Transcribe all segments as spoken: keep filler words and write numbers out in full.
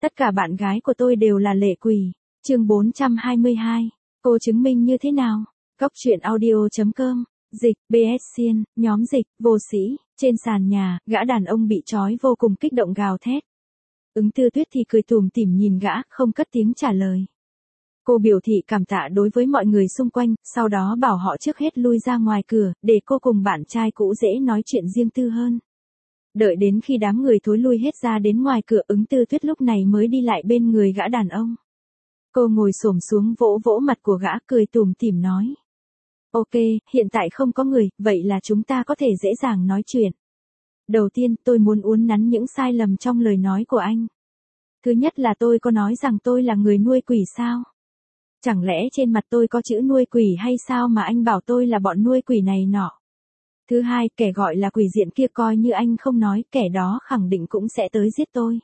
Tất cả bạn gái của tôi đều là lệ quỷ. Chương bốn trăm hai mươi hai. Cô chứng minh như thế nào? Cóc truyện audio chấm com. Dịch, bê ét Xiên, nhóm dịch, vô sĩ, trên sàn nhà, gã đàn ông bị trói vô cùng kích động gào thét. Ứng Tư Tuyết thì cười tủm tỉm nhìn gã, không cất tiếng trả lời. Cô biểu thị cảm tạ đối với mọi người xung quanh, sau đó bảo họ trước hết lui ra ngoài cửa, để cô cùng bạn trai cũ dễ nói chuyện riêng tư hơn. Đợi đến khi đám người thối lui hết ra đến ngoài cửa, Ứng Tư Tuyết lúc này mới đi lại bên người gã đàn ông. Cô ngồi xổm xuống vỗ vỗ mặt của gã, cười tủm tỉm nói. Ok, hiện tại không có người, vậy là chúng ta có thể dễ dàng nói chuyện. Đầu tiên, tôi muốn uốn nắn những sai lầm trong lời nói của anh. Thứ nhất là tôi có nói rằng tôi là người nuôi quỷ sao? Chẳng lẽ trên mặt tôi có chữ nuôi quỷ hay sao mà anh bảo tôi là bọn nuôi quỷ này nọ? Thứ hai, kẻ gọi là quỷ diện kia coi như anh không nói, kẻ đó khẳng định cũng sẽ tới giết tôi.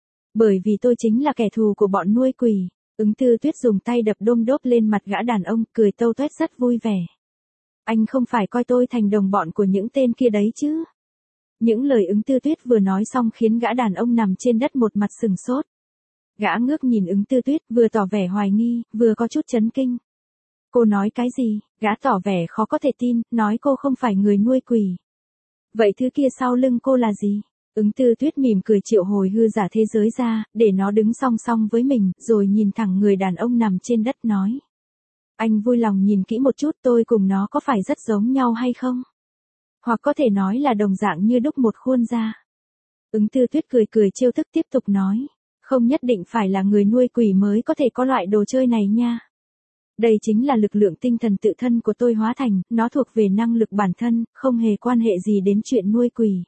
Bởi vì tôi chính là kẻ thù của bọn nuôi quỷ. Ứng Tư Tuyết dùng tay đập đôm đốp lên mặt gã đàn ông, cười tâu tuét rất vui vẻ. Anh không phải coi tôi thành đồng bọn của những tên kia đấy chứ? Những lời Ứng Tư Tuyết vừa nói xong khiến gã đàn ông nằm trên đất một mặt sừng sốt. Gã ngước nhìn Ứng Tư Tuyết, vừa tỏ vẻ hoài nghi, vừa có chút chấn kinh. Cô nói cái gì? Gã tỏ vẻ khó có thể tin, nói cô không phải người nuôi quỷ. Vậy thứ kia sau lưng cô là gì? Ứng Tư Tuyết mỉm cười triệu hồi hư giả thế giới ra, để nó đứng song song với mình, rồi nhìn thẳng người đàn ông nằm trên đất nói. Anh vui lòng nhìn kỹ một chút, tôi cùng nó có phải rất giống nhau hay không? Hoặc có thể nói là đồng dạng như đúc một khuôn ra. Ứng Tư Tuyết cười cười trêu thức tiếp tục nói. Không nhất định phải là người nuôi quỷ mới có thể có loại đồ chơi này nha. Đây chính là lực lượng tinh thần tự thân của tôi hóa thành, nó thuộc về năng lực bản thân, không hề quan hệ gì đến chuyện nuôi quỷ.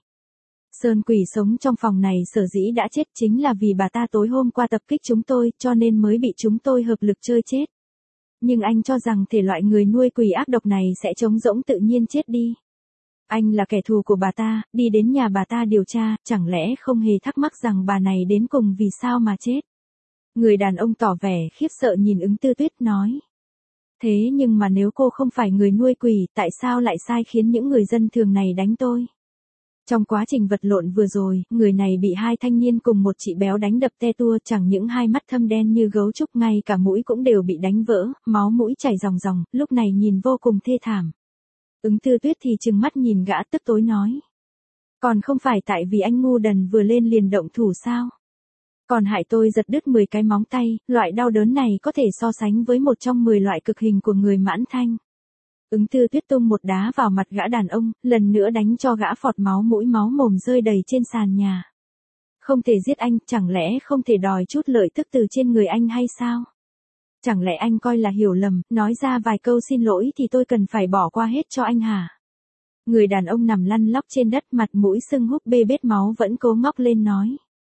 Sơn quỷ sống trong phòng này sở dĩ đã chết chính là vì bà ta tối hôm qua tập kích chúng tôi, cho nên mới bị chúng tôi hợp lực chơi chết. Nhưng anh cho rằng thể loại người nuôi quỷ ác độc này sẽ trống rỗng tự nhiên chết đi. Anh là kẻ thù của bà ta, đi đến nhà bà ta điều tra, chẳng lẽ không hề thắc mắc rằng bà này đến cùng vì sao mà chết. Người đàn ông tỏ vẻ khiếp sợ nhìn Ứng Tư Tuyết nói. Thế nhưng mà nếu cô không phải người nuôi quỷ, tại sao lại sai khiến những người dân thường này đánh tôi? Trong quá trình vật lộn vừa rồi, người này bị hai thanh niên cùng một chị béo đánh đập te tua, chẳng những hai mắt thâm đen như gấu trúc, ngay cả mũi cũng đều bị đánh vỡ, máu mũi chảy ròng ròng, lúc này nhìn vô cùng thê thảm. Ứng Tư Tuyết thì trừng mắt nhìn gã tức tối nói. Còn không phải tại vì anh ngu đần vừa lên liền động thủ sao? Còn hại tôi giật đứt mười cái móng tay, loại đau đớn này có thể so sánh với một trong mười loại cực hình của người Mãn Thanh. Ứng Tư Tuyết tung một đá vào mặt gã đàn ông, lần nữa đánh cho gã phọt máu mũi máu mồm rơi đầy trên sàn nhà. Không thể giết anh, chẳng lẽ không thể đòi chút lợi tức từ trên người anh hay sao? Chẳng lẽ anh coi là hiểu lầm, nói ra vài câu xin lỗi thì tôi cần phải bỏ qua hết cho anh hả? Người đàn ông nằm lăn lóc trên đất, mặt mũi sưng húp bê bết máu vẫn cố ngóc lên nói.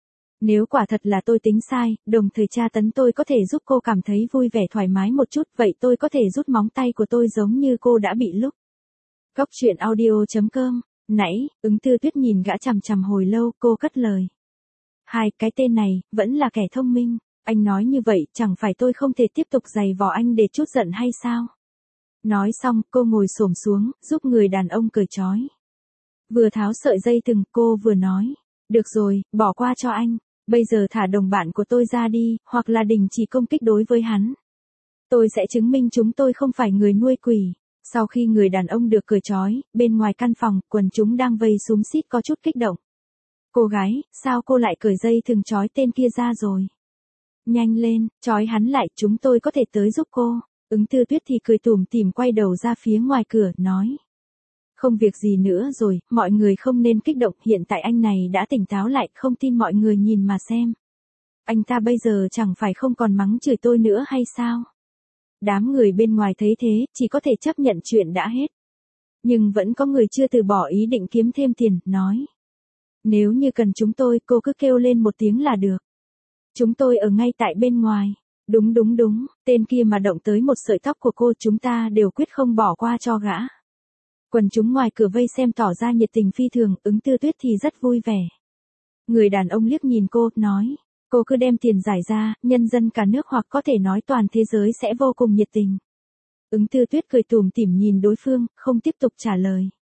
Nếu quả thật là tôi tính sai, đồng thời tra tấn tôi có thể giúp cô cảm thấy vui vẻ thoải mái một chút, vậy tôi có thể rút móng tay của tôi giống như cô đã bị lúc. Cóc truyện audio chấm com. Nãy, Ứng Tư Tuyết nhìn gã chằm chằm hồi lâu, cô cất lời. Hai, cái tên này, vẫn là kẻ thông minh. Anh nói như vậy, chẳng phải tôi không thể tiếp tục giày vò anh để chút giận hay sao? Nói xong, cô ngồi xổm xuống, giúp người đàn ông cởi trói. Vừa tháo sợi dây thừng, cô vừa nói. Được rồi, bỏ qua cho anh. Bây giờ thả đồng bạn của tôi ra đi, hoặc là đình chỉ công kích đối với hắn. Tôi sẽ chứng minh chúng tôi không phải người nuôi quỷ. Sau khi người đàn ông được cởi trói, bên ngoài căn phòng, quần chúng đang vây xúm xít có chút kích động. Cô gái, sao cô lại cởi dây thừng trói tên kia ra rồi? Nhanh lên, trói hắn lại, chúng tôi có thể tới giúp cô. Ứng Tư Tuyết thì cười tủm tỉm quay đầu ra phía ngoài cửa, nói. Không việc gì nữa rồi, mọi người không nên kích động, hiện tại anh này đã tỉnh táo lại, không tin mọi người nhìn mà xem. Anh ta bây giờ chẳng phải không còn mắng chửi tôi nữa hay sao? Đám người bên ngoài thấy thế, chỉ có thể chấp nhận chuyện đã hết. Nhưng vẫn có người chưa từ bỏ ý định kiếm thêm tiền, nói. Nếu như cần chúng tôi, cô cứ kêu lên một tiếng là được. Chúng tôi ở ngay tại bên ngoài. Đúng đúng đúng, tên kia mà động tới một sợi tóc của cô, chúng ta đều quyết không bỏ qua cho gã. Quần chúng ngoài cửa vây xem tỏ ra nhiệt tình phi thường, Ứng Tư Tuyết thì rất vui vẻ. Người đàn ông liếc nhìn cô, nói, cô cứ đem tiền giải ra, nhân dân cả nước hoặc có thể nói toàn thế giới sẽ vô cùng nhiệt tình. Ứng Tư Tuyết cười tủm tỉm nhìn đối phương, không tiếp tục trả lời.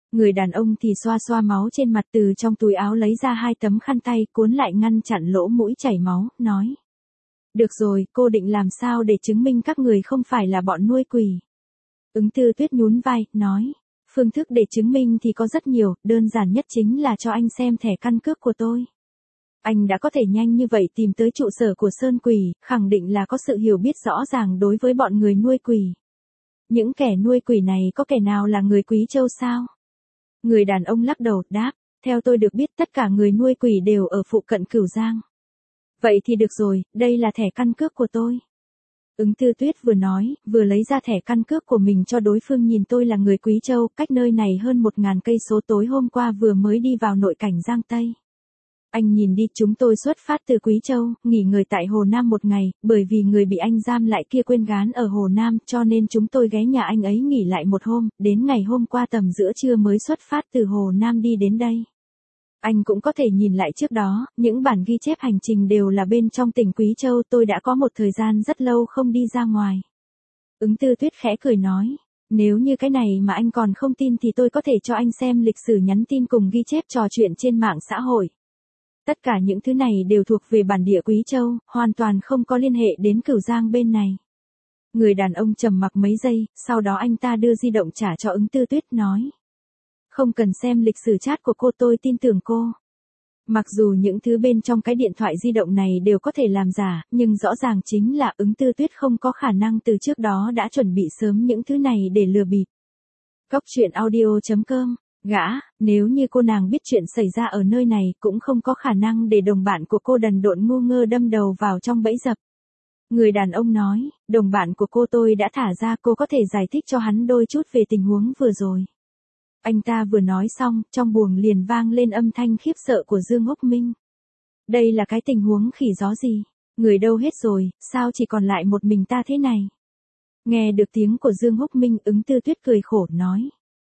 Người đàn ông thì xoa xoa máu trên mặt, từ trong túi áo lấy ra hai tấm khăn tay cuốn lại ngăn chặn lỗ mũi chảy máu, nói. Được rồi, cô định làm sao để chứng minh các người không phải là bọn nuôi quỷ? Ứng Tư Tuyết nhún vai, nói. Phương thức để chứng minh thì có rất nhiều, đơn giản nhất chính là cho anh xem thẻ căn cước của tôi. Anh đã có thể nhanh như vậy tìm tới trụ sở của Sơn Quỷ, khẳng định là có sự hiểu biết rõ ràng đối với bọn người nuôi quỷ. Những kẻ nuôi quỷ này có kẻ nào là người Quý Châu sao? Người đàn ông lắc đầu, đáp, theo tôi được biết tất cả người nuôi quỷ đều ở phụ cận Cửu Giang. Vậy thì được rồi, đây là thẻ căn cước của tôi. Ứng Tư Tuyết vừa nói, vừa lấy ra thẻ căn cước của mình cho đối phương nhìn, tôi là người Quý Châu, cách nơi này hơn một ngàn cây số, tối hôm qua vừa mới đi vào nội cảnh Giang Tây. Anh nhìn đi, chúng tôi xuất phát từ Quý Châu, nghỉ ngơi tại Hồ Nam một ngày, bởi vì người bị anh giam lại kia quên gán ở Hồ Nam, cho nên chúng tôi ghé nhà anh ấy nghỉ lại một hôm, đến ngày hôm qua tầm giữa trưa mới xuất phát từ Hồ Nam đi đến đây. Anh cũng có thể nhìn lại trước đó, những bản ghi chép hành trình đều là bên trong tỉnh Quý Châu, tôi đã có một thời gian rất lâu không đi ra ngoài. Ứng Tư Tuyết khẽ cười nói, nếu như cái này mà anh còn không tin thì tôi có thể cho anh xem lịch sử nhắn tin cùng ghi chép trò chuyện trên mạng xã hội. Tất cả những thứ này đều thuộc về bản địa Quý Châu, hoàn toàn không có liên hệ đến Cửu Giang bên này. Người đàn ông trầm mặc mấy giây, sau đó anh ta đưa di động trả cho Ứng Tư Tuyết, nói. Không cần xem lịch sử chat của cô, tôi tin tưởng cô. Mặc dù những thứ bên trong cái điện thoại di động này đều có thể làm giả, nhưng rõ ràng chính là Ứng Tư Tuyết không có khả năng từ trước đó đã chuẩn bị sớm những thứ này để lừa bịp. Cóc truyện audio chấm com, gã, nếu như cô nàng biết chuyện xảy ra ở nơi này cũng không có khả năng để đồng bạn của cô đần độn ngu ngơ đâm đầu vào trong bẫy dập. Người đàn ông nói, đồng bạn của cô tôi đã thả ra, cô có thể giải thích cho hắn đôi chút về tình huống vừa rồi. Anh ta vừa nói xong, trong buồng liền vang lên âm thanh khiếp sợ của Dương Húc Minh. Đây là cái tình huống khỉ gió gì? Người đâu hết rồi, sao chỉ còn lại một mình ta thế này? Nghe được tiếng của Dương Húc Minh, Ứng Tư Tuyết cười khổ nói.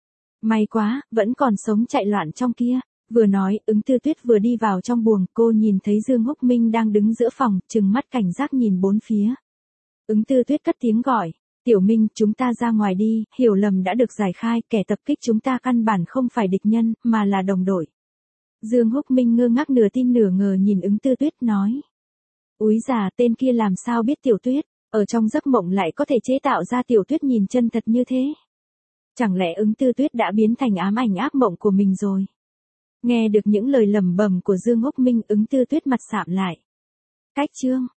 May quá, vẫn còn sống chạy loạn trong kia. Vừa nói, Ứng Tư Tuyết vừa đi vào trong buồng, cô nhìn thấy Dương Húc Minh đang đứng giữa phòng, trừng mắt cảnh giác nhìn bốn phía. Ứng Tư Tuyết cất tiếng gọi. Tiểu Minh, chúng ta ra ngoài đi, hiểu lầm đã được giải khai, kẻ tập kích chúng ta căn bản không phải địch nhân, mà là đồng đội. Dương Húc Minh ngơ ngác nửa tin nửa ngờ nhìn Ứng Tư Tuyết nói. Úi già, tên kia làm sao biết Tiểu Tuyết, ở trong giấc mộng lại có thể chế tạo ra Tiểu Tuyết nhìn chân thật như thế. Chẳng lẽ Ứng Tư Tuyết đã biến thành ám ảnh ác mộng của mình rồi? Nghe được những lời lẩm bẩm của Dương Húc Minh, Ứng Tư Tuyết mặt sạm lại. Cách chương.